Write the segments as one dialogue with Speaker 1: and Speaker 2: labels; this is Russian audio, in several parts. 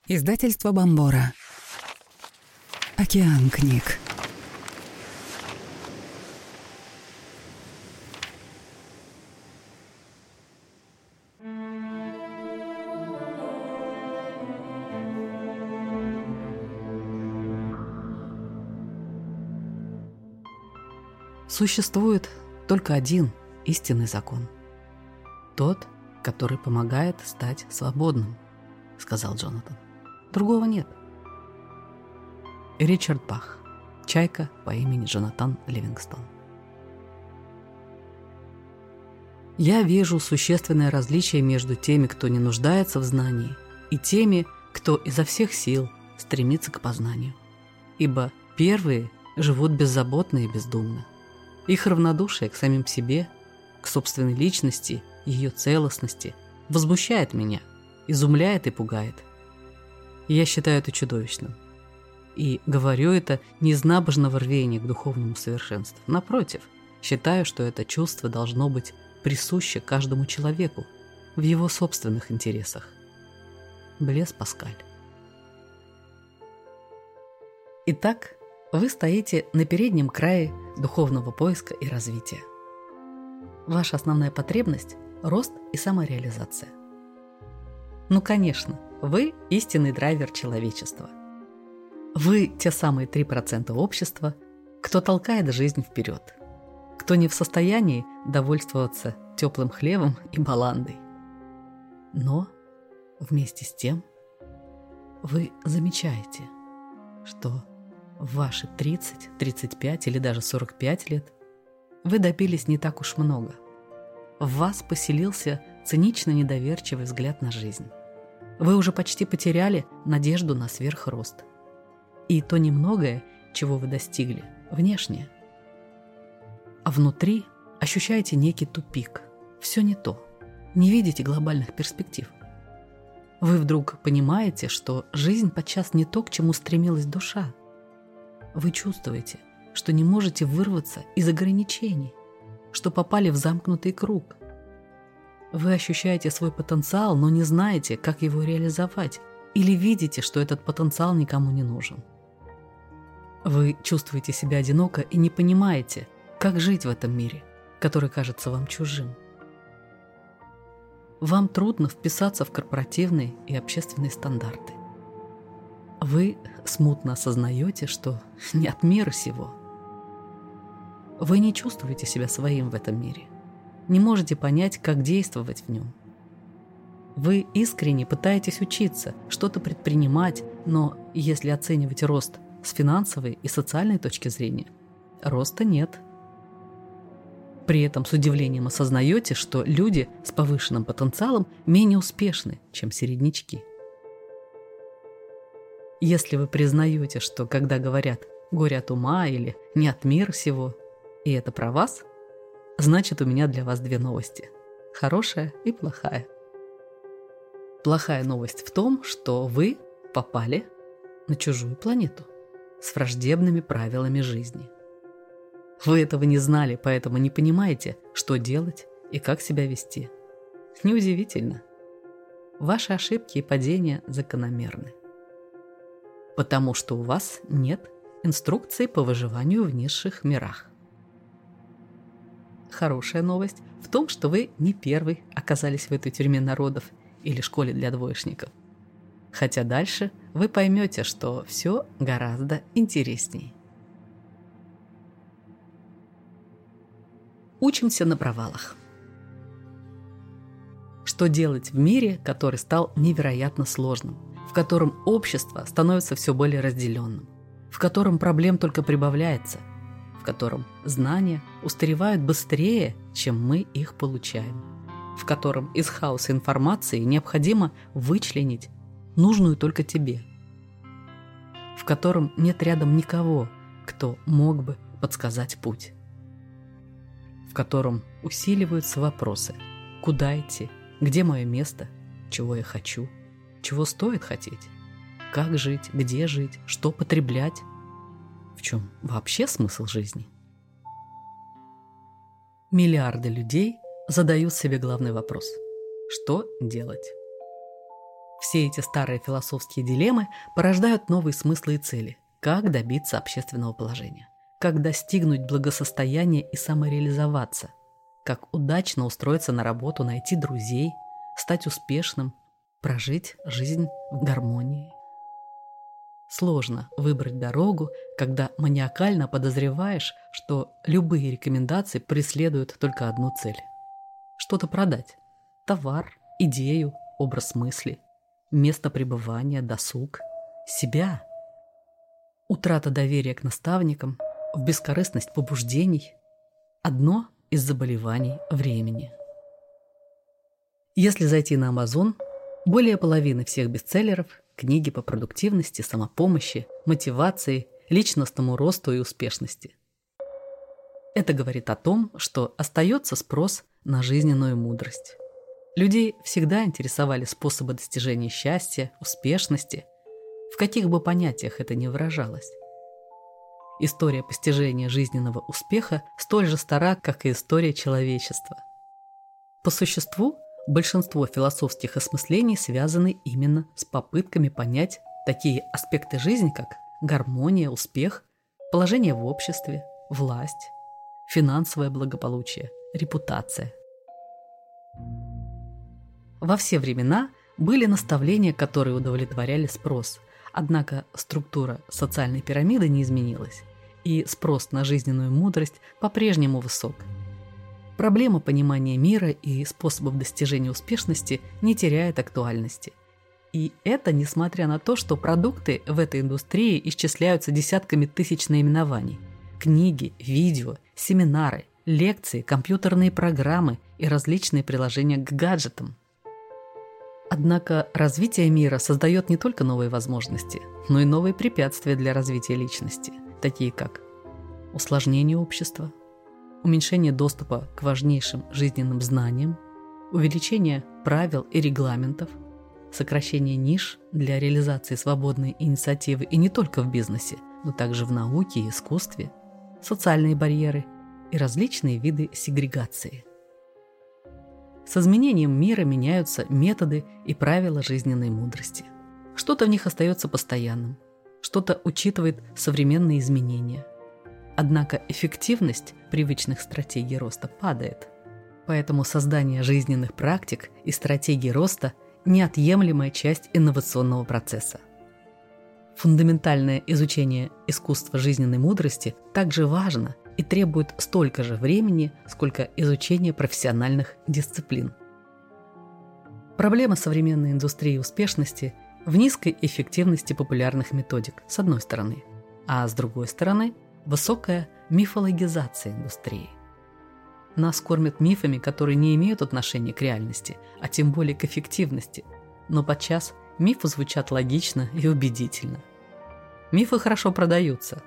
Speaker 1: Издательство Бомбора. Океан книг.
Speaker 2: Существует только один истинный закон. Тот, который помогает стать свободным, сказал Джонатан. Другого нет. Ричард Бах. Чайка по имени Джонатан Ливингстон. Я вижу существенное различие между теми, кто не нуждается в знании, и теми, кто изо всех сил стремится к познанию. Ибо первые живут беззаботно и бездумно. Их равнодушие к самим себе, к собственной личности, ее целостности возмущает меня, изумляет и пугает. Я считаю это чудовищным. И говорю это не из набожного рвения к духовному совершенству. Напротив, считаю, что это чувство должно быть присуще каждому человеку в его собственных интересах. Блез Паскаль. Итак, вы стоите на переднем крае духовного поиска и развития. Ваша основная потребность – рост и самореализация. Ну, конечно, вы истинный драйвер человечества. Вы те самые 3% общества, кто толкает жизнь вперед, кто не в состоянии довольствоваться теплым хлебом и баландой. Но вместе с тем вы замечаете, что в ваши 30, 35 или даже 45 лет вы добились не так уж много. В вас поселился цинично недоверчивый взгляд на жизнь. Вы уже почти потеряли надежду на сверхрост. И то немногое, чего вы достигли, внешнее. А внутри ощущаете некий тупик. Все не то. Не видите глобальных перспектив. Вы вдруг понимаете, что жизнь подчас не то, к чему стремилась душа. Вы чувствуете, что не можете вырваться из ограничений, что попали в замкнутый круг. Вы ощущаете свой потенциал, но не знаете, как его реализовать, или видите, что этот потенциал никому не нужен. Вы чувствуете себя одиноко и не понимаете, как жить в этом мире, который кажется вам чужим. Вам трудно вписаться в корпоративные и общественные стандарты. Вы смутно осознаете, что не от мира сего. Вы не чувствуете себя своим в этом мире, не можете понять, как действовать в нем. Вы искренне пытаетесь учиться, что-то предпринимать, но если оценивать рост с финансовой и социальной точки зрения, роста нет. При этом с удивлением осознаете, что люди с повышенным потенциалом менее успешны, чем середнячки. Если вы признаете, что когда говорят «горе от ума» или «не от мира сего», и это про вас, значит, у меня для вас две новости – хорошая и плохая. Плохая новость в том, что вы попали на чужую планету с враждебными правилами жизни. Вы этого не знали, поэтому не понимаете, что делать и как себя вести. Неудивительно. Ваши ошибки и падения закономерны. Потому что у вас нет инструкции по выживанию в низших мирах. Хорошая новость в том, что вы не первый оказались в этой тюрьме народов или школе для двоечников. Хотя дальше вы поймете, что все гораздо интереснее. Учимся на провалах. Что делать в мире, который стал невероятно сложным, в котором общество становится все более разделенным, в котором проблем только прибавляется, в котором знания устаревают быстрее, чем мы их получаем, в котором из хаоса информации необходимо вычленить нужную только тебе, в котором нет рядом никого, кто мог бы подсказать путь, в котором усиливаются вопросы: куда идти, где мое место, чего я хочу, чего стоит хотеть, как жить, где жить, что потреблять, в чем вообще смысл жизни. Миллиарды людей задают себе главный вопрос: что делать? Все эти старые философские дилеммы порождают новые смыслы и цели. Как добиться общественного положения? Как достигнуть благосостояния и самореализоваться? Как удачно устроиться на работу, найти друзей, стать успешным, прожить жизнь в гармонии? Сложно выбрать дорогу, когда маниакально подозреваешь, что любые рекомендации преследуют только одну цель. Что-то продать. Товар, идею, образ мысли, место пребывания, досуг, себя. Утрата доверия к наставникам, в бескорыстность побуждений – одно из заболеваний времени. Если зайти на Amazon, более половины всех бестселлеров – книги по продуктивности, самопомощи, мотивации, личностному росту и успешности. Это говорит о том, что остается спрос на жизненную мудрость. Людей всегда интересовали способы достижения счастья, успешности, в каких бы понятиях это ни выражалось. История постижения жизненного успеха столь же стара, как и история человечества. По существу, большинство философских осмыслений связаны именно с попытками понять такие аспекты жизни, как гармония, успех, положение в обществе, власть, финансовое благополучие, репутация. Во все времена были наставления, которые удовлетворяли спрос, однако структура социальной пирамиды не изменилась, и спрос на жизненную мудрость по-прежнему высок. Проблема понимания мира и способов достижения успешности не теряет актуальности. И это несмотря на то, что продукты в этой индустрии исчисляются десятками тысяч наименований. Книги, видео, семинары, лекции, компьютерные программы и различные приложения к гаджетам. Однако развитие мира создает не только новые возможности, но и новые препятствия для развития личности, такие как усложнение общества, уменьшение доступа к важнейшим жизненным знаниям, увеличение правил и регламентов, сокращение ниш для реализации свободной инициативы и не только в бизнесе, но также в науке и искусстве, социальные барьеры и различные виды сегрегации. С изменением мира меняются методы и правила жизненной мудрости. Что-то в них остается постоянным, что-то учитывает современные изменения. Однако эффективность привычных стратегий роста падает. Поэтому создание жизненных практик и стратегий роста – неотъемлемая часть инновационного процесса. Фундаментальное изучение искусства жизненной мудрости также важно и требует столько же времени, сколько изучение профессиональных дисциплин. Проблема современной индустрии успешности в низкой эффективности популярных методик, с одной стороны, а с другой стороны – высокая мифологизация индустрии. Нас кормят мифами, которые не имеют отношения к реальности, а тем более к эффективности, но подчас мифы звучат логично и убедительно. Мифы хорошо продаются.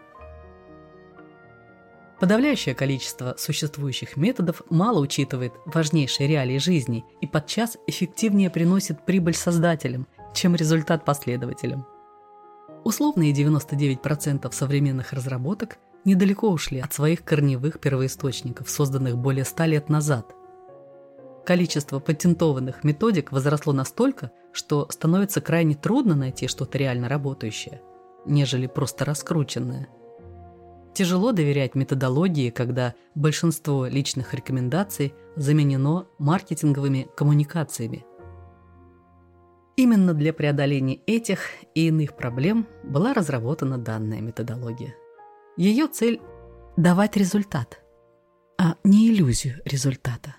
Speaker 2: Подавляющее количество существующих методов мало учитывает важнейшие реалии жизни и подчас эффективнее приносит прибыль создателям, чем результат последователям. Условные 99% современных разработок недалеко ушли от своих корневых первоисточников, созданных более 100 лет назад. Количество патентованных методик возросло настолько, что становится крайне трудно найти что-то реально работающее, нежели просто раскрученное. Тяжело доверять методологии, когда большинство личных рекомендаций заменено маркетинговыми коммуникациями. Именно для преодоления этих и иных проблем была разработана данная методология. Ее цель – давать результат, а не иллюзию результата.